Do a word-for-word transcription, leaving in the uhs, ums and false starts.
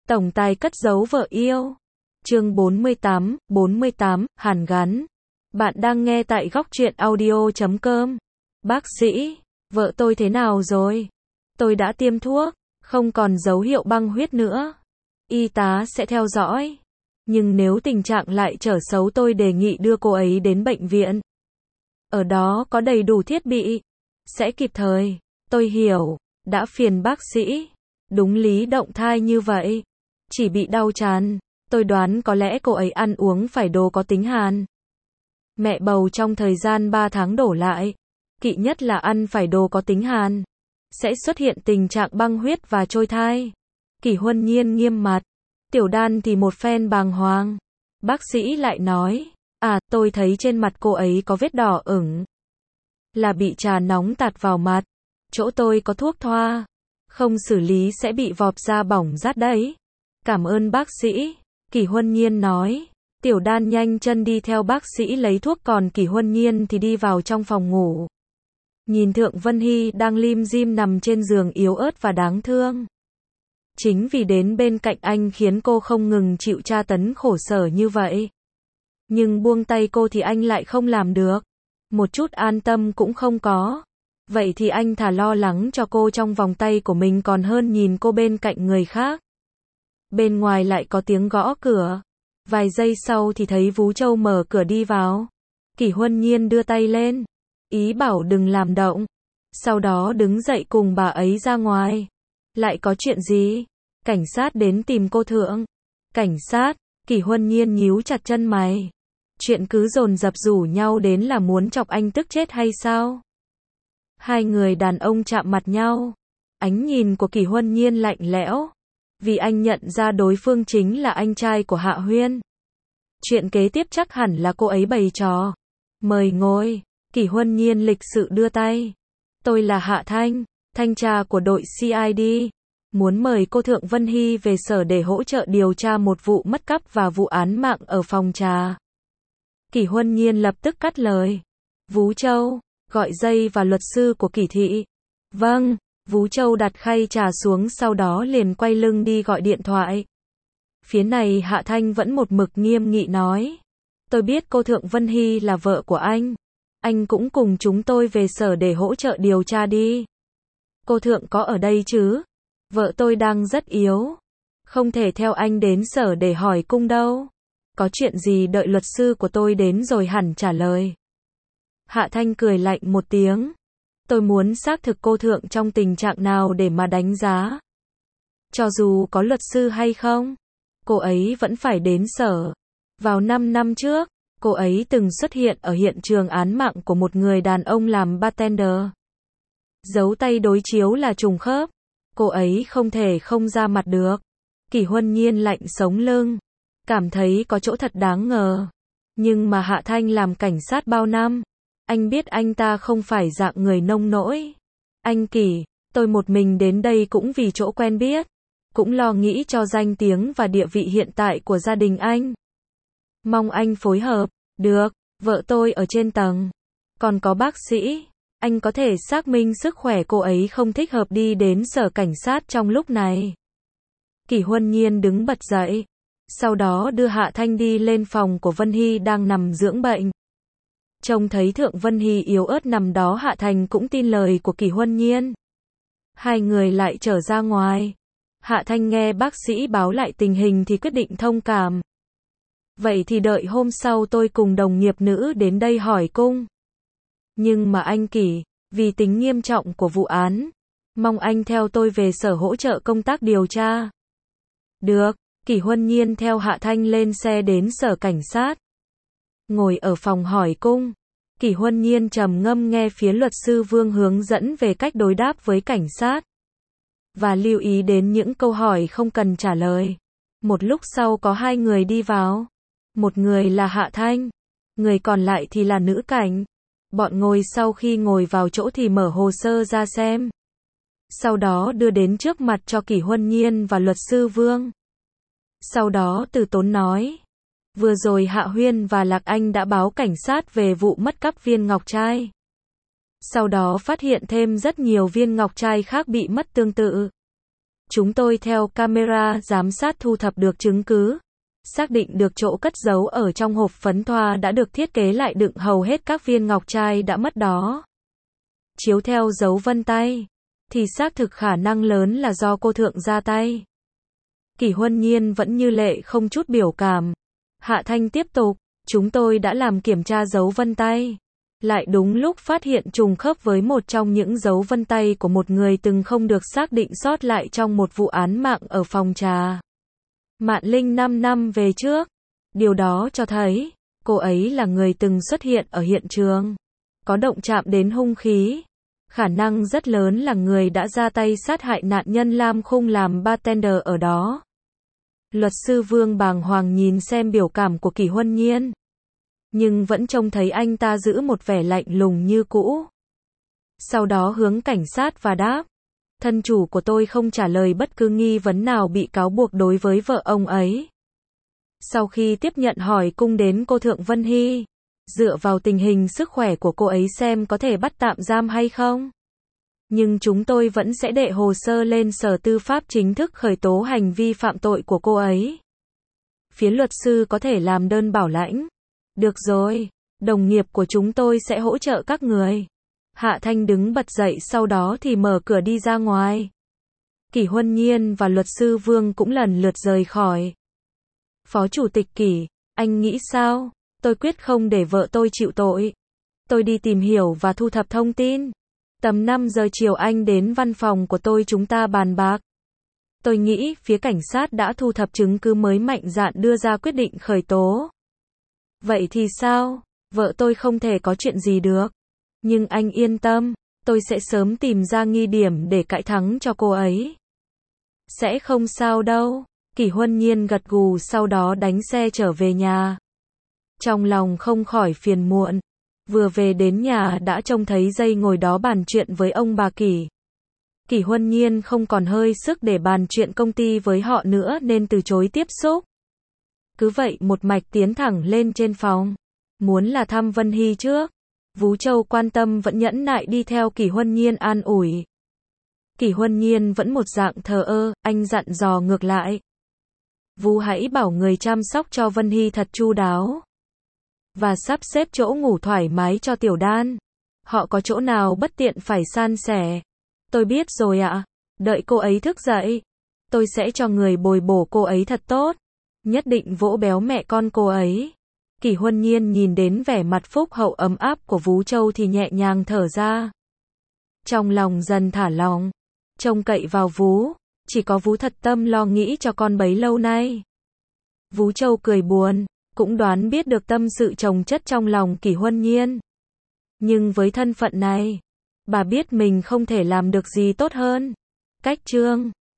Tổng tài cất giấu vợ yêu. Chương bốn mươi tám, bốn mươi tám, hàn gắn. Bạn đang nghe tại góc truyện audio chấm com. Bác sĩ, vợ tôi thế nào rồi? Tôi đã tiêm thuốc, không còn dấu hiệu băng huyết nữa. Y tá sẽ theo dõi. Nhưng nếu tình trạng lại trở xấu tôi đề nghị đưa cô ấy đến bệnh viện. Ở đó có đầy đủ thiết bị. Sẽ kịp thời. Tôi hiểu, đã phiền bác sĩ. Đúng lý động thai như vậy. Chỉ bị đau tràn. Tôi đoán có lẽ cô ấy ăn uống phải đồ có tính hàn. Mẹ bầu trong thời gian ba tháng đổ lại. Kỵ nhất là ăn phải đồ có tính hàn. Sẽ xuất hiện tình trạng băng huyết và trôi thai. Kỷ Huân Nhiên nghiêm mặt. Tiểu Đan thì một phen bàng hoàng. Bác sĩ lại nói, à, tôi thấy trên mặt cô ấy có vết đỏ ửng. Là bị trà nóng tạt vào mặt. Chỗ tôi có thuốc thoa. Không xử lý sẽ bị vọp ra bỏng rát đấy. Cảm ơn bác sĩ. Kỷ Huân Nhiên nói. Tiểu Đan nhanh chân đi theo bác sĩ lấy thuốc, còn Kỷ Huân Nhiên thì đi vào trong phòng ngủ. Nhìn Thượng Vân Hy đang lim dim nằm trên giường yếu ớt và đáng thương. Chính vì đến bên cạnh anh khiến cô không ngừng chịu tra tấn khổ sở như vậy. Nhưng buông tay cô thì anh lại không làm được. Một chút an tâm cũng không có. Vậy thì anh thà lo lắng cho cô trong vòng tay của mình còn hơn nhìn cô bên cạnh người khác. Bên ngoài lại có tiếng gõ cửa. Vài giây sau thì thấy Vú Châu mở cửa đi vào. Kỷ Huân Nhiên đưa tay lên. Ý bảo đừng làm động. Sau đó đứng dậy cùng bà ấy ra ngoài. Lại có chuyện gì? Cảnh sát đến tìm cô Thượng. Cảnh sát? Kỷ Huân Nhiên nhíu chặt chân mày. Chuyện cứ dồn dập rủ nhau đến là muốn chọc anh tức chết hay sao? Hai người đàn ông chạm mặt nhau. Ánh nhìn của Kỷ Huân Nhiên lạnh lẽo. Vì anh nhận ra đối phương chính là anh trai của Hạ Huyên. Chuyện kế tiếp chắc hẳn là cô ấy bày trò. Mời ngồi. Kỷ Huân Nhiên lịch sự đưa tay. Tôi là Hạ Thanh, thanh tra của đội xê i đê. Muốn mời cô Thượng Vân Hy về sở để hỗ trợ điều tra một vụ mất cắp và vụ án mạng ở phòng trà. Kỷ Huân Nhiên lập tức cắt lời. Vú Châu, gọi dây và luật sư của Kỷ thị. Vâng. Vú Châu đặt khay trà xuống, sau đó liền quay lưng đi gọi điện thoại. Phía này Hạ Thanh vẫn một mực nghiêm nghị nói. Tôi biết cô Thượng Vân Hy là vợ của anh. Anh cũng cùng chúng tôi về sở để hỗ trợ điều tra đi. Cô Thượng có ở đây chứ? Vợ tôi đang rất yếu. Không thể theo anh đến sở để hỏi cung đâu. Có chuyện gì đợi luật sư của tôi đến rồi hẳn trả lời. Hạ Thanh cười lạnh một tiếng. Tôi muốn xác thực cô Thượng trong tình trạng nào để mà đánh giá. Cho dù có luật sư hay không, cô ấy vẫn phải đến sở. Vào năm năm trước, cô ấy từng xuất hiện ở hiện trường án mạng của một người đàn ông làm bartender. Dấu tay đối chiếu là trùng khớp. Cô ấy không thể không ra mặt được. Kỷ Huân Nhiên lạnh sống lưng. Cảm thấy có chỗ thật đáng ngờ. Nhưng mà Hạ Thanh làm cảnh sát bao năm. Anh biết anh ta không phải dạng người nông nỗi. Anh Kỷ, tôi một mình đến đây cũng vì chỗ quen biết. Cũng lo nghĩ cho danh tiếng và địa vị hiện tại của gia đình anh. Mong anh phối hợp. Được, vợ tôi ở trên tầng. Còn có bác sĩ. Anh có thể xác minh sức khỏe cô ấy không thích hợp đi đến sở cảnh sát trong lúc này. Kỷ Huân Nhiên đứng bật dậy. Sau đó đưa Hạ Thanh đi lên phòng của Vân Hy đang nằm dưỡng bệnh. Trông thấy Thượng Vân Hy yếu ớt nằm đó, Hạ Thành cũng tin lời của Kỷ Huân Nhiên. Hai người lại trở ra ngoài. Hạ Thanh nghe bác sĩ báo lại tình hình thì quyết định thông cảm. Vậy thì đợi hôm sau tôi cùng đồng nghiệp nữ đến đây hỏi cung. Nhưng mà anh Kỷ, vì tính nghiêm trọng của vụ án, mong anh theo tôi về sở hỗ trợ công tác điều tra. Được, Kỷ Huân Nhiên theo Hạ Thanh lên xe đến sở cảnh sát. Ngồi ở phòng hỏi cung, Kỷ Huân Nhiên trầm ngâm nghe phía luật sư Vương hướng dẫn về cách đối đáp với cảnh sát. Và lưu ý đến những câu hỏi không cần trả lời. Một lúc sau có hai người đi vào. Một người là Hạ Thanh. Người còn lại thì là nữ cảnh. Bọn ngồi sau khi ngồi vào chỗ thì mở hồ sơ ra xem. Sau đó đưa đến trước mặt cho Kỷ Huân Nhiên và luật sư Vương. Sau đó từ tốn nói. Vừa rồi Hạ Huyên và Lạc Anh đã báo cảnh sát về vụ mất cắp viên ngọc trai. Sau đó phát hiện thêm rất nhiều viên ngọc trai khác bị mất tương tự. Chúng tôi theo camera giám sát thu thập được chứng cứ, xác định được chỗ cất giấu ở trong hộp phấn thoa đã được thiết kế lại đựng hầu hết các viên ngọc trai đã mất đó. Chiếu theo dấu vân tay, thì xác thực khả năng lớn là do cô thượng ra tay. Kỷ Huân Nhiên vẫn như lệ không chút biểu cảm. Hạ Thanh tiếp tục, chúng tôi đã làm kiểm tra dấu vân tay. Lại đúng lúc phát hiện trùng khớp với một trong những dấu vân tay của một người từng không được xác định sót lại trong một vụ án mạng ở phòng trà Mạn Linh năm năm về trước. Điều đó cho thấy, cô ấy là người từng xuất hiện ở hiện trường, có động chạm đến hung khí. Khả năng rất lớn là người đã ra tay sát hại nạn nhân Lam Khung làm bartender ở đó. Luật sư Vương bàng hoàng nhìn xem biểu cảm của Kỷ Huân Nhiên, nhưng vẫn trông thấy anh ta giữ một vẻ lạnh lùng như cũ. Sau đó hướng cảnh sát và đáp, thân chủ của tôi không trả lời bất cứ nghi vấn nào bị cáo buộc đối với vợ ông ấy. Sau khi tiếp nhận hỏi cung đến cô Thượng Vân Hy, dựa vào tình hình sức khỏe của cô ấy xem có thể bắt tạm giam hay không. Nhưng chúng tôi vẫn sẽ đệ hồ sơ lên Sở Tư pháp chính thức khởi tố hành vi phạm tội của cô ấy. Phía luật sư có thể làm đơn bảo lãnh. Được rồi, đồng nghiệp của chúng tôi sẽ hỗ trợ các người. Hạ Thanh đứng bật dậy sau đó thì mở cửa đi ra ngoài. Kỷ Huân Nhiên và luật sư Vương cũng lần lượt rời khỏi. Phó Chủ tịch Kỷ, anh nghĩ sao? Tôi quyết không để vợ tôi chịu tội. Tôi đi tìm hiểu và thu thập thông tin. Tầm năm giờ chiều anh đến văn phòng của tôi chúng ta bàn bạc. Tôi nghĩ phía cảnh sát đã thu thập chứng cứ mới mạnh dạn đưa ra quyết định khởi tố. Vậy thì sao? Vợ tôi không thể có chuyện gì được. Nhưng anh yên tâm, tôi sẽ sớm tìm ra nghi điểm để cãi thắng cho cô ấy. Sẽ không sao đâu. Kỷ Huân Nhiên gật gù sau đó đánh xe trở về nhà. Trong lòng không khỏi phiền muộn. Vừa về đến nhà đã trông thấy Dây ngồi đó bàn chuyện với ông bà Kỷ. Kỷ Huân Nhiên không còn hơi sức để bàn chuyện công ty với họ nữa nên từ chối tiếp xúc. Cứ vậy một mạch tiến thẳng lên trên phòng. Muốn là thăm Vân Hy trước. Vú Châu quan tâm vẫn nhẫn nại đi theo Kỷ Huân Nhiên an ủi. Kỷ Huân Nhiên vẫn một dạng thờ ơ, anh dặn dò ngược lại. Vú hãy bảo người chăm sóc cho Vân Hy thật chu đáo. Và sắp xếp chỗ ngủ thoải mái cho Tiểu Đan. Họ có chỗ nào bất tiện phải san sẻ. Tôi biết rồi ạ. Đợi cô ấy thức dậy. Tôi sẽ cho người bồi bổ cô ấy thật tốt. Nhất định vỗ béo mẹ con cô ấy. Kỷ Huân Nhiên nhìn đến vẻ mặt phúc hậu ấm áp của Vú Châu thì nhẹ nhàng thở ra. Trong lòng dần thả lòng. Trông cậy vào Vú. Chỉ có Vú thật tâm lo nghĩ cho con bấy lâu nay. Vú Châu cười buồn. Cũng đoán biết được tâm sự chồng chất trong lòng Kỷ Huân Nhiên. Nhưng với thân phận này, bà biết mình không thể làm được gì tốt hơn. Cách chương